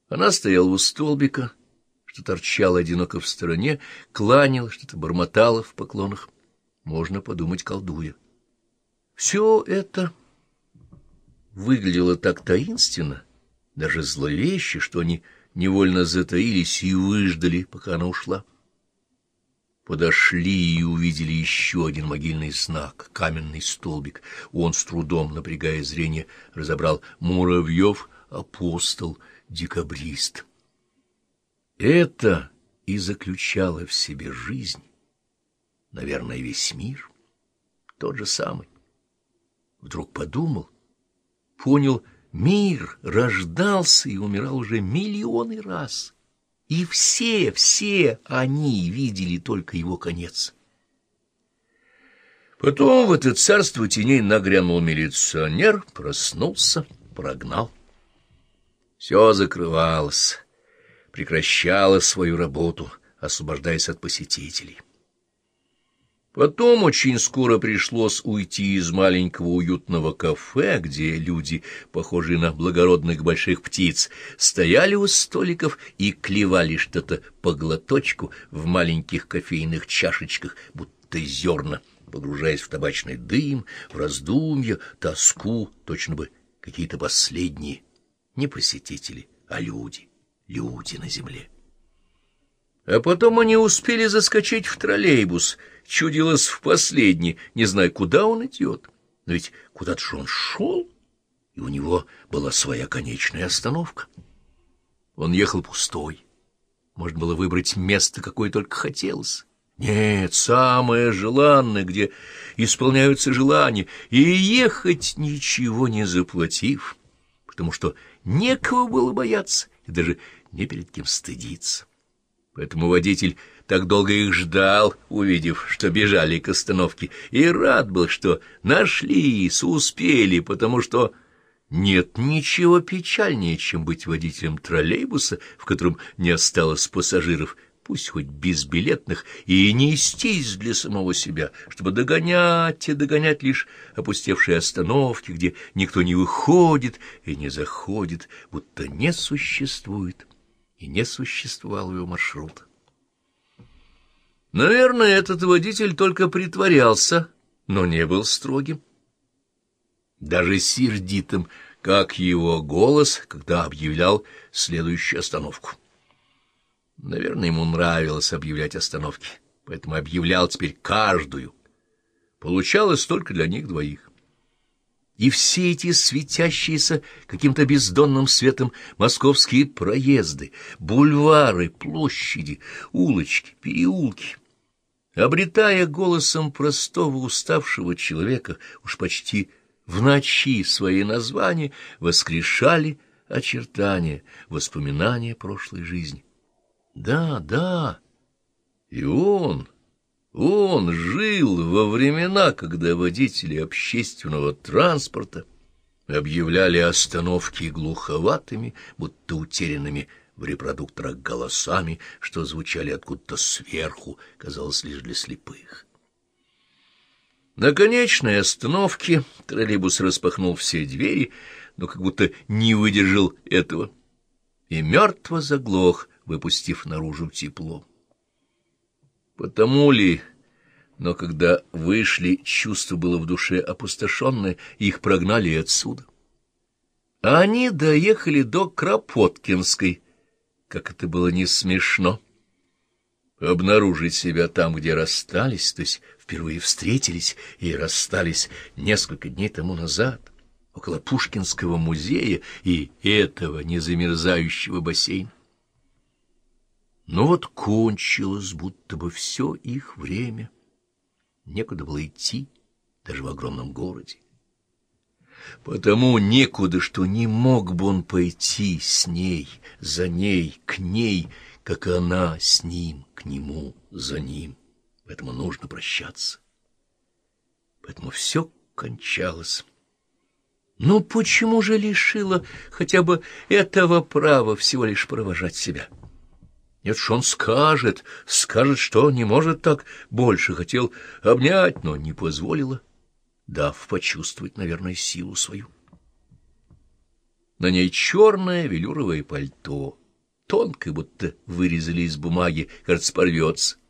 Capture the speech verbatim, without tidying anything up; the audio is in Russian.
Она стояла у столбика, что торчало одиноко в стороне, кланялась, что-то бормотала в поклонах. Можно подумать, колдуя. Все это выглядело так таинственно, даже зловеще, что они невольно затаились и выждали, пока она ушла. Подошли и увидели еще один могильный знак, каменный столбик. Он, с трудом напрягая зрение, разобрал: Муравьев, апостол, декабрист. Это и заключало в себе жизнь, наверное, весь мир, тот же самый. Вдруг подумал, понял, мир рождался и умирал уже миллионы раз. И все, все они видели только его конец. Потом в это царство теней нагрянул милиционер, проснулся, прогнал. Все закрывалось, прекращало свою работу, освобождаясь от посетителей. Потом очень скоро пришлось уйти из маленького уютного кафе, где люди, похожие на благородных больших птиц, стояли у столиков и клевали что-то по глоточку в маленьких кофейных чашечках, будто зерна, погружаясь в табачный дым, в раздумья, тоску, точно бы какие-то последние, не посетители, а люди, люди на земле. А потом они успели заскочить в троллейбус, чудилось в последний, не зная, куда он идет. Но ведь куда-то же он шел, и у него была своя конечная остановка. Он ехал пустой. Можно было выбрать место, какое только хотелось. Нет, самое желанное, где исполняются желания, и ехать, ничего не заплатив, потому что некого было бояться и даже не перед кем стыдиться. Поэтому водитель так долго их ждал, увидев, что бежали к остановке, и рад был, что нашлись, успели, потому что нет ничего печальнее, чем быть водителем троллейбуса, в котором не осталось пассажиров, пусть хоть безбилетных, и нестись для самого себя, чтобы догонять и догонять лишь опустевшие остановки, где никто не выходит и не заходит, будто не существует и не существовал его маршрута. Наверное, этот водитель только притворялся, но не был строгим, даже сердитым, как его голос, когда объявлял следующую остановку. Наверное, ему нравилось объявлять остановки, поэтому объявлял теперь каждую. Получалось только для них двоих. И все эти светящиеся каким-то бездонным светом московские проезды, бульвары, площади, улочки, переулки, обретая голосом простого уставшего человека уж почти в ночи свои названия, воскрешали очертания, воспоминания прошлой жизни. Да, да, и он... Он жил во времена, когда водители общественного транспорта объявляли остановки глуховатыми, будто утерянными в репродукторах голосами, что звучали откуда-то сверху, казалось, лишь для слепых. На конечной остановке троллейбус распахнул все двери, но как будто не выдержал этого, и мертво заглох, выпустив наружу тепло. Потому ли, но когда вышли, чувство было в душе опустошенное, их прогнали отсюда. А они доехали до Кропоткинской, как это было не смешно. Обнаружить себя там, где расстались, то есть впервые встретились и расстались несколько дней тому назад, около Пушкинского музея и этого незамерзающего бассейна. Но вот кончилось будто бы все их время. Некуда было идти, даже в огромном городе. Потому некуда, что не мог бы он пойти с ней, за ней, к ней, как она с ним, к нему, за ним. Поэтому нужно прощаться. Поэтому все кончалось. Но почему же лишила хотя бы этого права всего лишь провожать себя? Нет, что он скажет, скажет, что не может так больше, хотел обнять, но не позволила, дав почувствовать, наверное, силу свою. На ней черное велюровое пальто, тонкое, будто вырезали из бумаги, кажется, порвется.